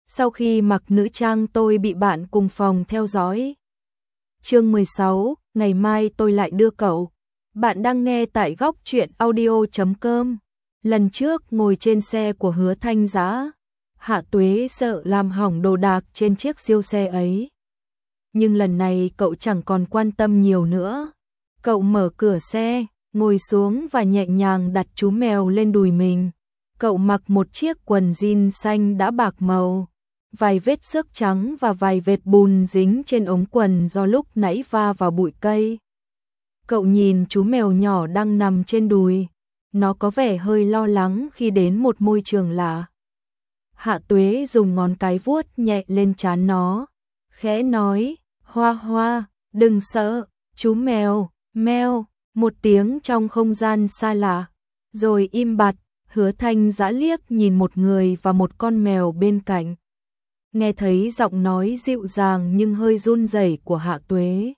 Sau khi mặc nữ trang tôi bị bạn cùng phòng theo dõi. Chương 16, ngày mai tôi lại đưa cậu. Bạn đang nghe tại góc truyện audio.com. Lần trước ngồi trên xe của Hứa Thanh Dã, Hạ Tuế sợ làm hỏng đồ đạc trên chiếc siêu xe ấy. Nhưng lần này cậu chẳng còn quan tâm nhiều nữa. Cậu mở cửa xe, ngồi xuống và nhẹ nhàng đặt chú mèo lên đùi mình. Cậu mặc một chiếc quần jean xanh đã bạc màu, vài vết xước trắng và vài vệt bùn dính trên ống quần do lúc nãy va vào bụi cây. Cậu nhìn chú mèo nhỏ đang nằm trên đùi, nó có vẻ hơi lo lắng khi đến một môi trường lạ. Hạ Tuế dùng ngón cái vuốt nhẹ lên trán nó, khẽ nói, Hoa Hoa, đừng sợ, chú mèo, meo, một tiếng trong không gian xa lạ, rồi im bặt. Hứa Thanh Dã liếc nhìn một người và một con mèo bên cạnh. Nghe thấy giọng nói dịu dàng nhưng hơi run rẩy của Hạ Tuế.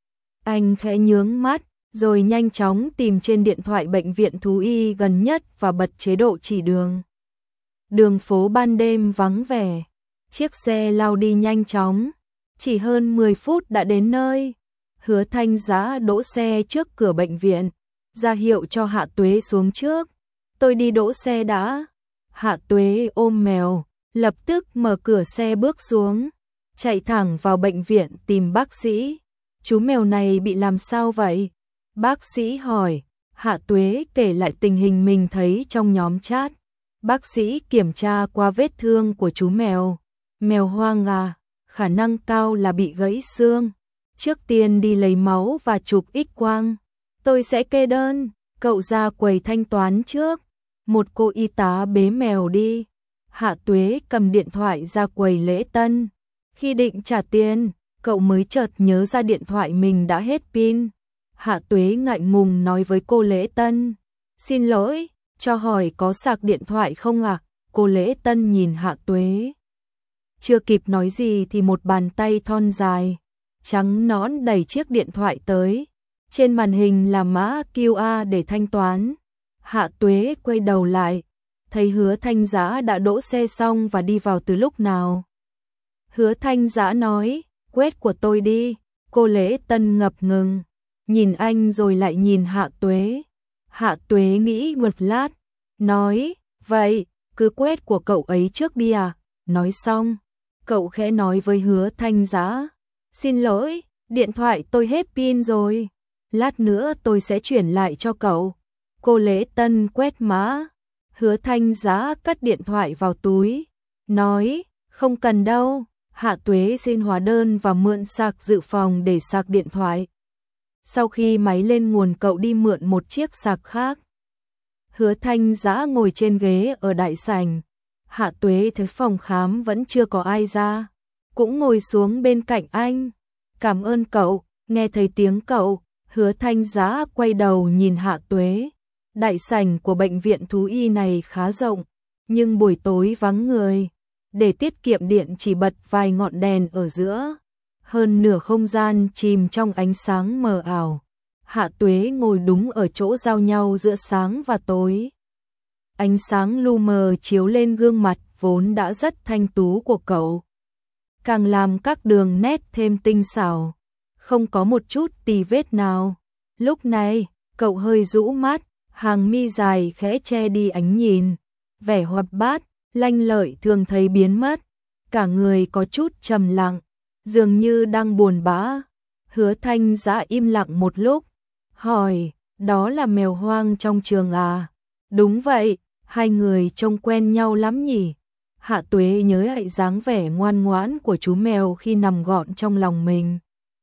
Anh khẽ nhướng mắt, rồi nhanh chóng tìm trên điện thoại bệnh viện thú y gần nhất và bật chế độ chỉ đường. Đường phố ban đêm vắng vẻ, chiếc xe lao đi nhanh chóng, chỉ hơn 10 phút đã đến nơi. Hứa Thanh Dã đỗ xe trước cửa bệnh viện, ra hiệu cho Hạ Tuế xuống trước. Tôi đi đỗ xe đã. Hạ Tuế ôm mèo, lập tức mở cửa xe bước xuống, chạy thẳng vào bệnh viện tìm bác sĩ. Chú mèo này bị làm sao vậy? Bác sĩ hỏi. Hạ Tuế kể lại tình hình mình thấy trong nhóm chat. Bác sĩ kiểm tra qua vết thương của chú mèo. Mèo hoang à, khả năng cao là bị gãy xương. Trước tiên đi lấy máu và chụp X-quang. Tôi sẽ kê đơn, cậu ra quầy thanh toán trước. Một cô y tá bế mèo đi. Hạ Tuế cầm điện thoại ra quầy lễ tân. Khi định trả tiền, cậu mới chợt nhớ ra điện thoại mình đã hết pin. Hạ Tuế ngại ngùng nói với cô lễ tân. Xin lỗi, cho hỏi có sạc điện thoại không ạ? Cô lễ tân nhìn Hạ Tuế. Chưa kịp nói gì thì một bàn tay thon dài, trắng nõn đẩy chiếc điện thoại tới. Trên màn hình là mã QR để thanh toán. Hạ Tuế quay đầu lại, thấy Hứa Thanh Dã đã đỗ xe xong và đi vào từ lúc nào. Hứa Thanh Dã nói, quét của tôi đi. Cô lễ tân ngập ngừng, nhìn anh rồi lại nhìn Hạ Tuế. Hạ Tuế nghĩ một lát, nói, vậy, cứ quét của cậu ấy trước đi à? Nói xong, cậu khẽ nói với Hứa Thanh Dã, xin lỗi, điện thoại tôi hết pin rồi. Lát nữa tôi sẽ chuyển lại cho cậu. Cô lễ tân quét mã. Hứa Thanh Dã cất điện thoại vào túi, nói, không cần đâu. Hạ Tuế xin hóa đơn và mượn sạc dự phòng để sạc điện thoại. Sau khi máy lên nguồn cậu đi mượn một chiếc sạc khác. Hứa Thanh Dã ngồi trên ghế ở đại sảnh. Hạ Tuế thấy phòng khám vẫn chưa có ai ra, cũng ngồi xuống bên cạnh anh. Cảm ơn cậu. Nghe thấy tiếng cậu, Hứa Thanh Dã quay đầu nhìn Hạ Tuế. Đại sảnh của bệnh viện thú y này khá rộng, nhưng buổi tối vắng người. Để tiết kiệm điện chỉ bật vài ngọn đèn ở giữa. Hơn nửa không gian chìm trong ánh sáng mờ ảo. Hạ Tuế ngồi đúng ở chỗ giao nhau giữa sáng và tối. Ánh sáng lu mờ chiếu lên gương mặt vốn đã rất thanh tú của cậu, càng làm các đường nét thêm tinh xảo, không có một chút tì vết nào. Lúc này, cậu hơi rũ mắt, hàng mi dài khẽ che đi ánh nhìn, vẻ hoạt bát, lanh lợi thường thấy biến mất, cả người có chút trầm lặng, dường như đang buồn bã. Hứa Thanh Dã im lặng một lúc, hỏi, đó là mèo hoang trong trường à? Đúng vậy, hai người trông quen nhau lắm nhỉ? Hạ Tuế nhớ lại dáng vẻ ngoan ngoãn của chú mèo khi nằm gọn trong lòng mình.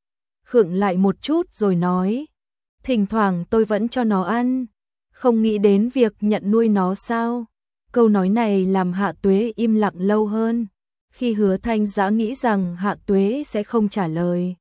Khựng lại một chút rồi nói, thỉnh thoảng tôi vẫn cho nó ăn, không nghĩ đến việc nhận nuôi nó sao? Câu nói này làm Hạ Tuế im lặng lâu hơn, khi Hứa Thanh Dã nghĩ rằng Hạ Tuế sẽ không trả lời.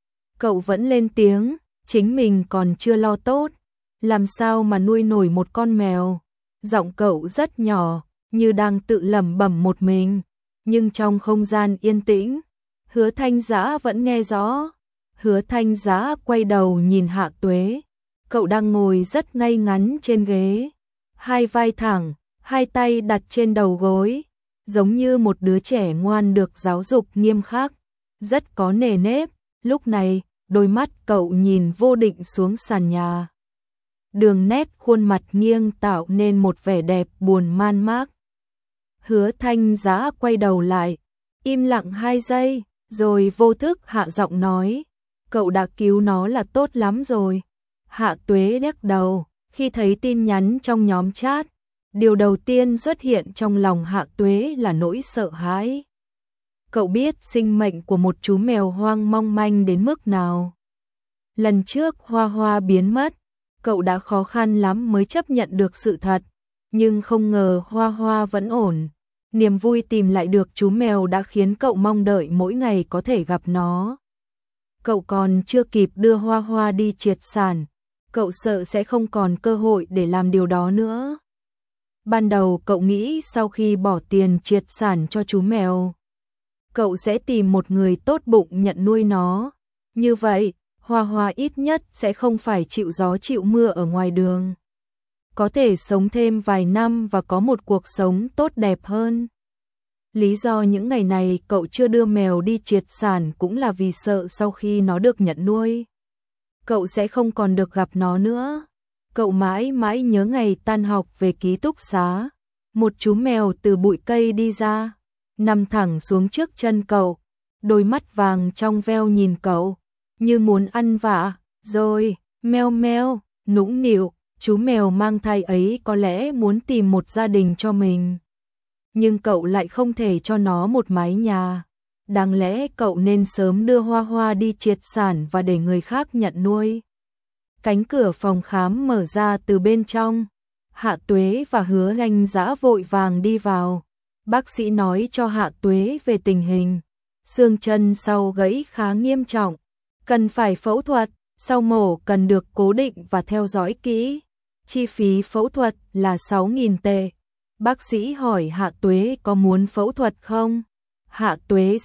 Cậu vẫn lên tiếng, chính mình còn chưa lo tốt, làm sao mà nuôi nổi một con mèo. Giọng cậu rất nhỏ, như đang tự lẩm bẩm một mình, nhưng trong không gian yên tĩnh, Hứa Thanh Dã vẫn nghe rõ. Hứa Thanh Dã quay đầu nhìn Hạ Tuế, cậu đang ngồi rất ngay ngắn trên ghế, hai vai thẳng, hai tay đặt trên đầu gối, giống như một đứa trẻ ngoan được giáo dục nghiêm khắc, rất có nề nếp. Lúc này, đôi mắt cậu nhìn vô định xuống sàn nhà. Đường nét khuôn mặt nghiêng tạo nên một vẻ đẹp buồn man mác. Hứa Thanh Giá quay đầu lại, im lặng 2 giây, rồi vô thức hạ giọng nói, cậu đã cứu nó là tốt lắm rồi. Hạ Tuế lắc đầu, khi thấy tin nhắn trong nhóm chat, điều đầu tiên xuất hiện trong lòng Hạ Tuế là nỗi sợ hãi. Cậu biết sinh mệnh của một chú mèo hoang mong manh đến mức nào. Lần trước Hoa Hoa biến mất, cậu đã khó khăn lắm mới chấp nhận được sự thật, nhưng không ngờ Hoa Hoa vẫn ổn. Niềm vui tìm lại được chú mèo đã khiến cậu mong đợi mỗi ngày có thể gặp nó. Cậu còn chưa kịp đưa Hoa Hoa đi triệt sản, cậu sợ sẽ không còn cơ hội để làm điều đó nữa. Ban đầu cậu nghĩ sau khi bỏ tiền triệt sản cho chú mèo, cậu sẽ tìm một người tốt bụng nhận nuôi nó. Như vậy, Hoa Hoa ít nhất sẽ không phải chịu gió chịu mưa ở ngoài đường. Có thể sống thêm vài năm và có một cuộc sống tốt đẹp hơn. Lý do những ngày này cậu chưa đưa mèo đi triệt sản cũng là vì sợ sau khi nó được nhận nuôi, cậu sẽ không còn được gặp nó nữa. Cậu mãi mãi nhớ ngày tan học về ký túc xá, một chú mèo từ bụi cây đi ra, nằm thẳng xuống trước chân cậu, đôi mắt vàng trong veo nhìn cậu, như muốn ăn vạ, rồi, meo meo, nũng nịu. Chú mèo mang thai ấy có lẽ muốn tìm một gia đình cho mình, nhưng cậu lại không thể cho nó một mái nhà. Đáng lẽ cậu nên sớm đưa Hoa Hoa đi triệt sản và để người khác nhận nuôi. Cánh cửa phòng khám mở ra từ bên trong. Hạ Tuế và Hứa Thanh Dã vội vàng đi vào. Bác sĩ nói cho Hạ Tuế về tình hình. Xương chân sau gãy khá nghiêm trọng, cần phải phẫu thuật, sau mổ cần được cố định và theo dõi kỹ. Chi phí phẫu thuật là 6.000 tệ. Bác sĩ hỏi Hạ Tuế có muốn phẫu thuật không? Hạ Tuế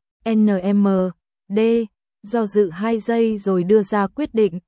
CNM D do dự 2 giây rồi đưa ra quyết định.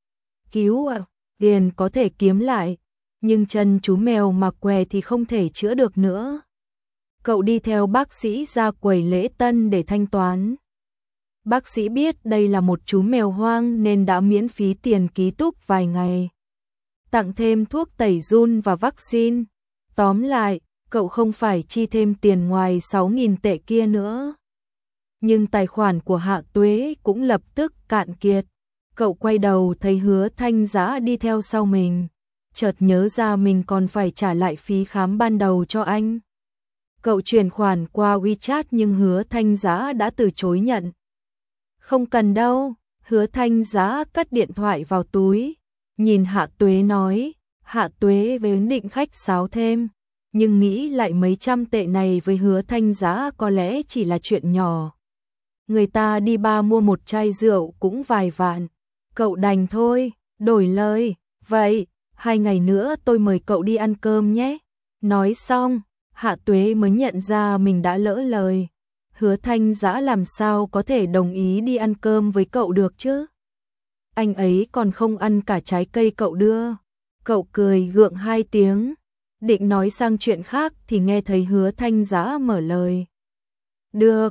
Cứu tiền có thể kiếm lại, nhưng chân chú mèo mà què thì không thể chữa được nữa. Cậu đi theo bác sĩ ra quầy lễ tân để thanh toán. Bác sĩ biết đây là một chú mèo hoang nên đã miễn phí tiền ký túc vài ngày, tặng thêm thuốc tẩy giun và vaccine. Tóm lại, cậu không phải chi thêm tiền ngoài 6.000 tệ kia nữa. Nhưng tài khoản của Hạ Tuế cũng lập tức cạn kiệt. Cậu quay đầu thấy Hứa Thanh Dã đi theo sau mình, chợt nhớ ra mình còn phải trả lại phí khám ban đầu cho anh. Cậu chuyển khoản qua WeChat nhưng Hứa Thanh Dã đã từ chối nhận. Không cần đâu. Hứa Thanh Dã cất điện thoại vào túi, nhìn Hạ Tuế nói. Hạ Tuế vốn định khách sáo thêm, nhưng nghĩ lại mấy trăm tệ này với Hứa Thanh Dã có lẽ chỉ là chuyện nhỏ. Người ta đi bar mua một chai rượu cũng vài vạn, cậu đành thôi, đổi lời. Vậy, 2 ngày nữa tôi mời cậu đi ăn cơm nhé. Nói xong, Hạ Tuế mới nhận ra mình đã lỡ lời. Hứa Thanh Dã làm sao có thể đồng ý đi ăn cơm với cậu được chứ? Anh ấy còn không ăn cả trái cây cậu đưa. Cậu cười gượng 2 tiếng, định nói sang chuyện khác thì nghe thấy Hứa Thanh Dã mở lời. Được,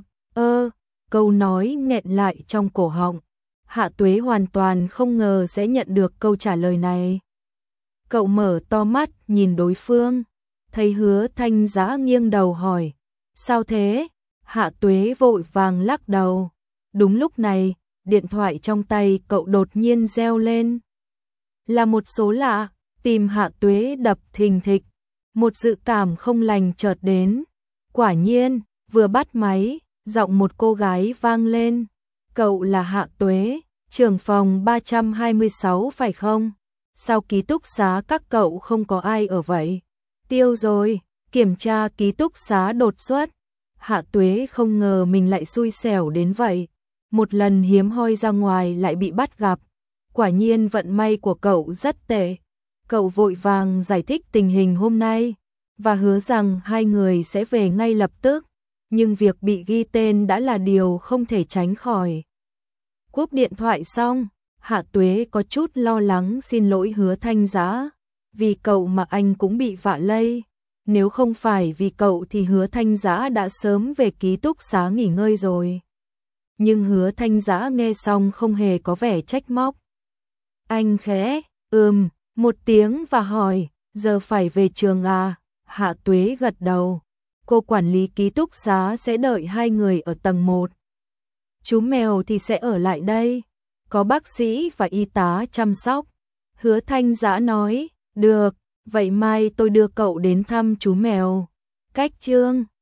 câu nói nghẹn lại trong cổ họng. Hạ Tuế hoàn toàn không ngờ sẽ nhận được câu trả lời này. Cậu mở to mắt nhìn đối phương, thấy Hứa Thanh Dã nghiêng đầu hỏi, sao thế? Hạ Tuế vội vàng lắc đầu. Đúng lúc này, điện thoại trong tay cậu đột nhiên reo lên. Là một số lạ. Tim Hạ Tuế đập thình thịch, một dự cảm không lành chợt đến. Quả nhiên, vừa bắt máy, giọng một cô gái vang lên. Cậu là Hạ Tuế, trưởng phòng 326 phải không? Sao ký túc xá các cậu không có ai ở vậy? Tiêu rồi, kiểm tra ký túc xá đột xuất. Hạ Tuế không ngờ mình lại xui xẻo đến vậy. Một lần hiếm hoi ra ngoài lại bị bắt gặp. Quả nhiên vận may của cậu rất tệ. Cậu vội vàng giải thích tình hình hôm nay và hứa rằng 2 người sẽ về ngay lập tức, nhưng việc bị ghi tên đã là điều không thể tránh khỏi. Cúp điện thoại xong, Hạ Tuế có chút lo lắng xin lỗi Hứa Thanh Dã, vì cậu mà anh cũng bị vạ lây. Nếu không phải vì cậu thì Hứa Thanh Dã đã sớm về ký túc xá nghỉ ngơi rồi. Nhưng Hứa Thanh Dã nghe xong không hề có vẻ trách móc. Anh khẽ, một tiếng và hỏi, giờ phải về trường à? Hạ Tuế gật đầu. Cô quản lý ký túc xá sẽ đợi hai người ở tầng 1. Chú mèo thì sẽ ở lại đây. Có bác sĩ và y tá chăm sóc. Hứa Thanh Dã nói, được, vậy mai tôi đưa cậu đến thăm chú mèo. Cách Chương